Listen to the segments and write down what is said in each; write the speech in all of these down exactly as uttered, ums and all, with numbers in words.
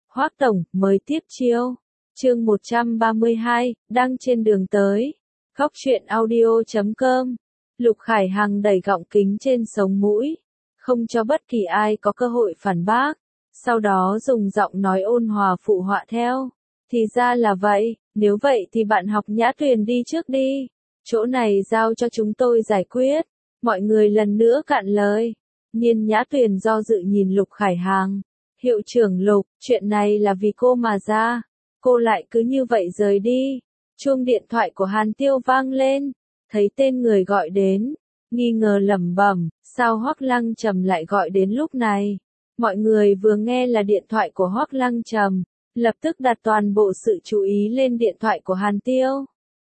Hoác Tổng, mới tiếp chiêu. Chương một trăm ba mươi hai, đang trên đường tới. Góc truyện audio chấm com. Lục Khải Hằng đẩy gọng kính trên sống mũi, không cho bất kỳ ai có cơ hội phản bác. Sau đó dùng giọng nói ôn hòa phụ họa theo. Thì ra là vậy, nếu vậy thì bạn học Nhã Tuyền đi trước đi. Chỗ này giao cho chúng tôi giải quyết. Mọi người lần nữa cạn lời. Nhiên Nhã Tuyền do dự nhìn Lục Khải Hằng. Hiệu trưởng Lục, chuyện này là vì cô mà ra. Cô lại cứ như vậy rời đi. Chuông điện thoại của Hàn Tiêu vang lên. Thấy tên người gọi đến. Nghi ngờ lẩm bẩm, sao Hoắc Lăng Trầm lại gọi đến lúc này. Mọi người vừa nghe là điện thoại của Hoắc Lăng Trầm, lập tức đặt toàn bộ sự chú ý lên điện thoại của Hàn Tiêu.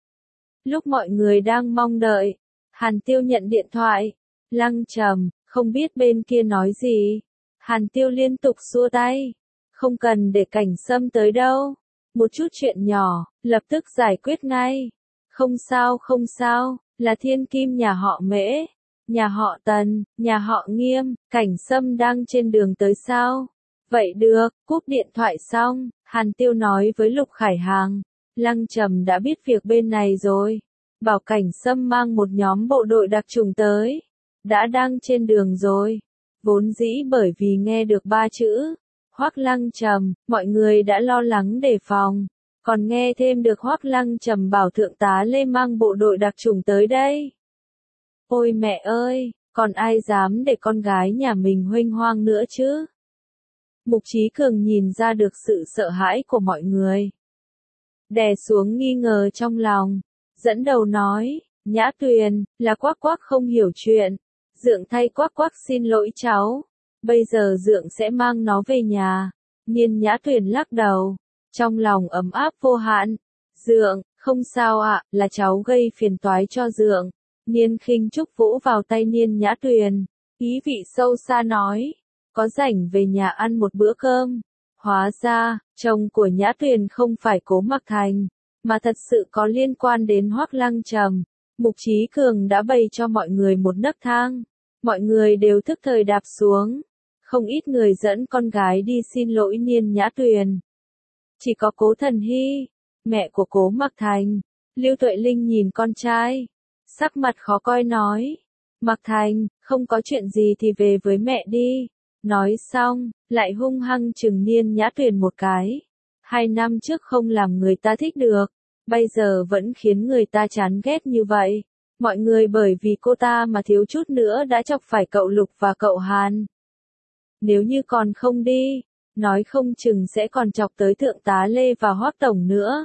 Lúc mọi người đang mong đợi, Hàn Tiêu nhận điện thoại. Lăng Trầm, không biết bên kia nói gì. Hàn Tiêu liên tục xua tay. Không cần để Cảnh Sâm tới đâu. Một chút chuyện nhỏ, lập tức giải quyết ngay. Không sao không sao, là thiên kim nhà họ Mễ, nhà họ Tần, nhà họ Nghiêm, Cảnh Sâm đang trên đường tới sao? Vậy được, cúp điện thoại xong, Hàn Tiêu nói với Lục Khải Hằng. Lăng Trầm đã biết việc bên này rồi. Bảo Cảnh Sâm mang một nhóm bộ đội đặc chủng tới. Đã đang trên đường rồi. Vốn dĩ bởi vì nghe được ba chữ Hoắc Lăng Trầm, mọi người đã lo lắng đề phòng. Còn nghe thêm được Hoắc Lăng Trầm bảo thượng tá Lê mang bộ đội đặc chủng tới đây. Ôi mẹ ơi, còn ai dám để con gái nhà mình huênh hoang nữa chứ? Mục Chí Cường nhìn ra được sự sợ hãi của mọi người. Đè xuống nghi ngờ trong lòng. Dẫn đầu nói, Nhã Tuyền, là Quắc Quắc không hiểu chuyện. Dượng thay Quắc Quắc xin lỗi cháu. Bây giờ Dượng sẽ mang nó về nhà. Nhiên Nhã Tuyền lắc đầu. Trong lòng ấm áp vô hạn. Dượng, không sao ạ, là cháu gây phiền toái cho Dượng. Nhiên khinh Trúc vỗ vào tay Nhiên Nhã Tuyền. Ý vị sâu xa nói. Có rảnh về nhà ăn một bữa cơm. Hóa ra, chồng của Nhã Tuyền không phải Cố Mặc Thành, mà thật sự có liên quan đến Hoắc Lăng Trầm. Mục Chí Cường đã bày cho mọi người một nấc thang. Mọi người đều thức thời đạp xuống. Không ít người dẫn con gái đi xin lỗi Nhiên Nhã Tuyền. Chỉ có Cố Thần Hy, mẹ của Cố Mặc Thành, Lưu Tuệ Linh nhìn con trai. Sắc mặt khó coi nói. Mặc Thành, không có chuyện gì thì về với mẹ đi. Nói xong, lại hung hăng chừng Nhiên Nhã Tuyền một cái. Hai năm trước không làm người ta thích được, bây giờ vẫn khiến người ta chán ghét như vậy. Mọi người bởi vì cô ta mà thiếu chút nữa đã chọc phải cậu Lục và cậu Hàn. Nếu như còn không đi, nói không chừng sẽ còn chọc tới thượng tá Lê và Hoắc Tổng nữa.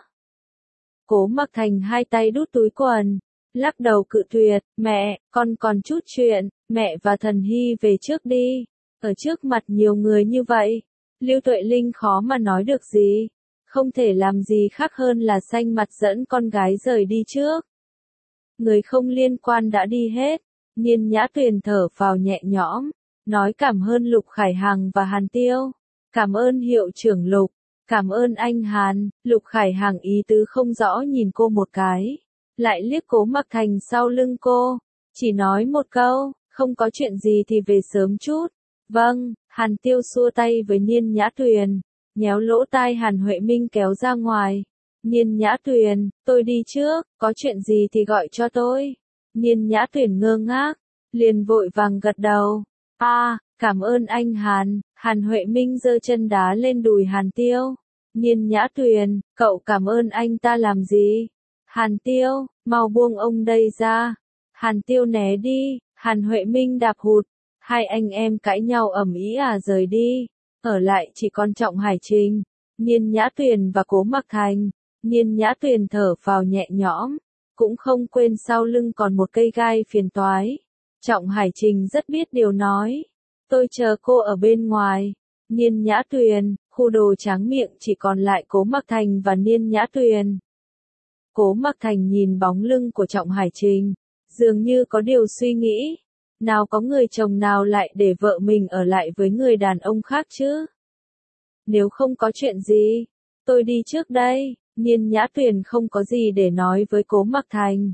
Cố Mặc Thành hai tay đút túi quần, lắc đầu cự tuyệt, mẹ, con còn chút chuyện, mẹ và Thần Hy về trước đi. Ở trước mặt nhiều người như vậy, Lưu Tuệ Linh khó mà nói được gì. Không thể làm gì khác hơn là xanh mặt dẫn con gái rời đi trước. Người không liên quan đã đi hết. Nhiên Nhã Tuyền thở phào nhẹ nhõm, nói cảm ơn Lục Khải Hằng và Hàn Tiêu. Cảm ơn hiệu trưởng Lục, cảm ơn anh Hàn. Lục Khải Hằng ý tứ không rõ nhìn cô một cái, lại liếc Cố Mặc Thành sau lưng cô, chỉ nói một câu, không có chuyện gì thì về sớm chút. Vâng, Hàn Tiêu xua tay với Nhiên Nhã Tuyền, nhéo lỗ tai Hàn Huệ Minh kéo ra ngoài. Nhiên Nhã Tuyền, tôi đi trước, có chuyện gì thì gọi cho tôi. Nhiên Nhã Tuyền ngơ ngác, liền vội vàng gật đầu. A, à, cảm ơn anh Hàn. Hàn Huệ Minh giơ chân đá lên đùi Hàn Tiêu. Nhiên Nhã Tuyền, cậu cảm ơn anh ta làm gì? Hàn Tiêu, mau buông ông đây ra. Hàn Tiêu né đi, Hàn Huệ Minh đạp hụt. Hai anh em cãi nhau ầm ĩ à rời đi. Ở lại chỉ còn Trọng Hải Trình, Nhiên Nhã Tuyền và Cố Mặc Thành. Nhiên Nhã Tuyền thở phào nhẹ nhõm, cũng không quên sau lưng còn một cây gai phiền toái. Trọng Hải Trình rất biết điều nói. Tôi chờ cô ở bên ngoài. Nhiên Nhã Tuyền, khu đồ tráng miệng chỉ còn lại Cố Mặc Thành và Nhiên Nhã Tuyền. Cố Mặc Thành nhìn bóng lưng của Trọng Hải Trình, dường như có điều suy nghĩ. Nào có người chồng nào lại để vợ mình ở lại với người đàn ông khác chứ? Nếu không có chuyện gì, tôi đi trước đây. Nhiên Nhã Tuyền không có gì để nói với Cố Mặc Thành.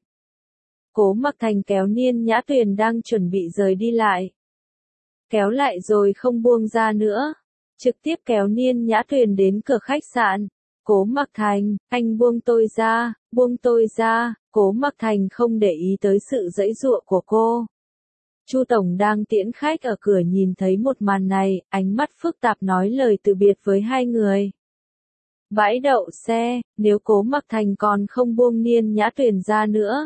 Cố Mặc Thành kéo Nhiên Nhã Tuyền đang chuẩn bị rời đi lại. Kéo lại rồi không buông ra nữa. trực tiếp kéo Niên Nhã Tuyền đến cửa khách sạn. Cố Mặc Thành, anh buông tôi ra, buông tôi ra. Cố Mặc Thành không để ý tới sự giãy giụa của cô. Chu tổng đang tiễn khách ở cửa nhìn thấy một màn này, ánh mắt phức tạp nói lời từ biệt với hai người. Bãi đậu xe, nếu Cố Mặc Thành còn không buông Niên Nhã Tuyền ra nữa,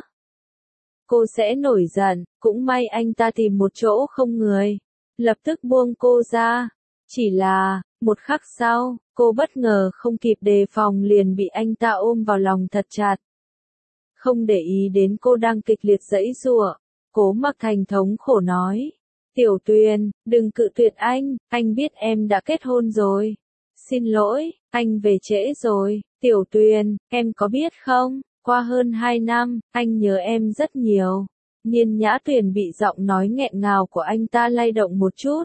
cô sẽ nổi giận. Cũng may anh ta tìm một chỗ không người, lập tức buông cô ra. Chỉ là, một khắc sau, cô bất ngờ không kịp đề phòng liền bị anh ta ôm vào lòng thật chặt. Không để ý đến cô đang kịch liệt giãy giụa, Cố Mặc Thành thống khổ nói. Tiểu Tuyền, đừng cự tuyệt anh, anh biết em đã kết hôn rồi. Xin lỗi, anh về trễ rồi. Tiểu Tuyền, em có biết không, qua hơn hai năm, anh nhớ em rất nhiều. Niên Nhã Tuyền bị giọng nói nghẹn ngào của anh ta lay động một chút.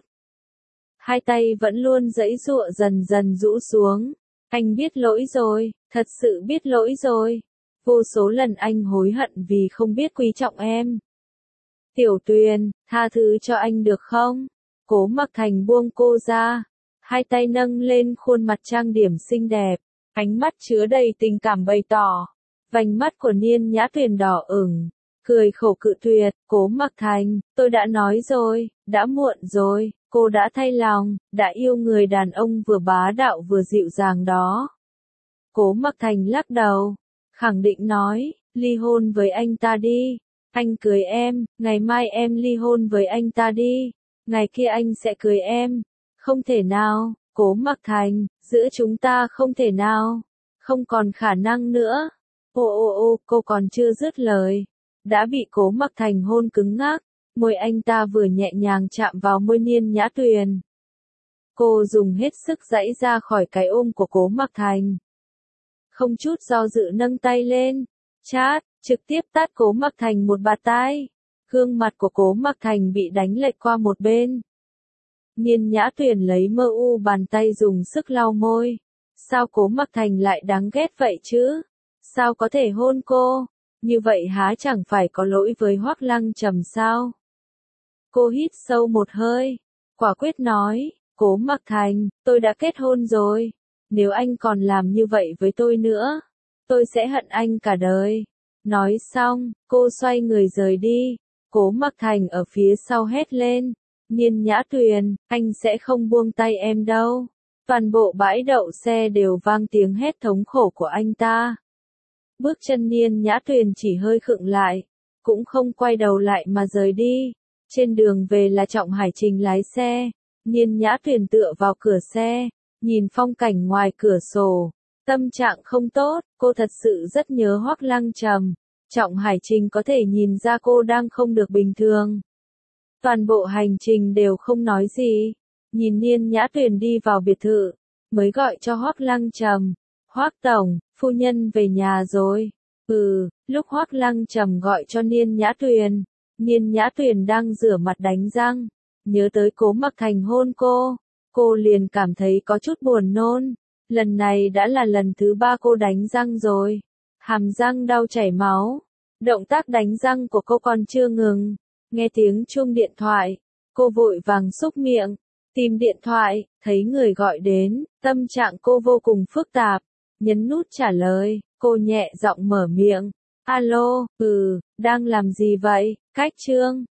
Hai tay vẫn luôn giãy giụa dần dần rũ xuống. Anh biết lỗi rồi, thật sự biết lỗi rồi. Vô số lần anh hối hận vì không biết quý trọng em. Tiểu Tuyền, tha thứ cho anh được không? Cố Mặc Thành buông cô ra. Hai tay nâng lên khuôn mặt trang điểm xinh đẹp. Ánh mắt chứa đầy tình cảm bày tỏ. Vành mắt của Niên Nhã Tuyền đỏ ửng. Cười khổ cự tuyệt. Cố Mặc Thành, tôi đã nói rồi, đã muộn rồi. Cô đã thay lòng, đã yêu người đàn ông vừa bá đạo vừa dịu dàng đó. Cố Mặc Thành lắc đầu, khẳng định nói, ly hôn với anh ta đi. Anh cưới em, ngày mai em ly hôn với anh ta đi. Ngày kia anh sẽ cưới em. Không thể nào, Cố Mặc Thành, giữa chúng ta không thể nào. Không còn khả năng nữa. Ô ô ô, cô còn chưa dứt lời. Đã bị Cố Mặc Thành hôn cứng ngắc. Môi anh ta vừa nhẹ nhàng chạm vào môi Niên Nhã Tuyền. Cô dùng hết sức giãy ra khỏi cái ôm của Cố Mặc Thành. Không chút do dự nâng tay lên. Chát, trực tiếp tát Cố Mặc Thành một bạt tai. Gương mặt của Cố Mặc Thành bị đánh lệch qua một bên. Niên Nhã Tuyền lấy mơ u bàn tay dùng sức lau môi. Sao Cố Mặc Thành lại đáng ghét vậy chứ? Sao có thể hôn cô? Như vậy há chẳng phải có lỗi với Hoắc Lăng Trầm sao? Cô hít sâu một hơi, quả quyết nói, Cố Mặc Thành, tôi đã kết hôn rồi. Nếu anh còn làm như vậy với tôi nữa, tôi sẽ hận anh cả đời. Nói xong, cô xoay người rời đi. Cố Mặc Thành ở phía sau hét lên. Niên Nhã Tuyền, anh sẽ không buông tay em đâu. Toàn bộ bãi đậu xe đều vang tiếng hét thống khổ của anh ta. Bước chân Niên Nhã Tuyền chỉ hơi khựng lại, cũng không quay đầu lại mà rời đi. Trên đường về là Trọng Hải Trình lái xe. Niên Nhã Tuyền tựa vào cửa xe, nhìn phong cảnh ngoài cửa sổ. Tâm trạng không tốt, cô thật sự rất nhớ Hoắc Lăng Trầm. Trọng Hải Trình có thể nhìn ra cô đang không được bình thường. Toàn bộ hành trình đều không nói gì. Nhìn Niên Nhã Tuyền đi vào biệt thự, mới gọi cho Hoắc Lăng Trầm. Hoắc tổng, phu nhân về nhà rồi. Ừ, lúc Hoắc Lăng Trầm gọi cho Niên Nhã Tuyền, Niên Nhã Tuyền đang rửa mặt đánh răng, nhớ tới Cố Mặc Thành hôn cô, cô liền cảm thấy có chút buồn nôn. Lần này đã là lần thứ ba cô đánh răng rồi, hàm răng đau chảy máu. Động tác đánh răng của cô còn chưa ngừng, nghe tiếng chuông điện thoại, cô vội vàng xúc miệng, tìm điện thoại, thấy người gọi đến, tâm trạng cô vô cùng phức tạp, nhấn nút trả lời, cô nhẹ giọng mở miệng. Alo, ừ, đang làm gì vậy, Cách Trương?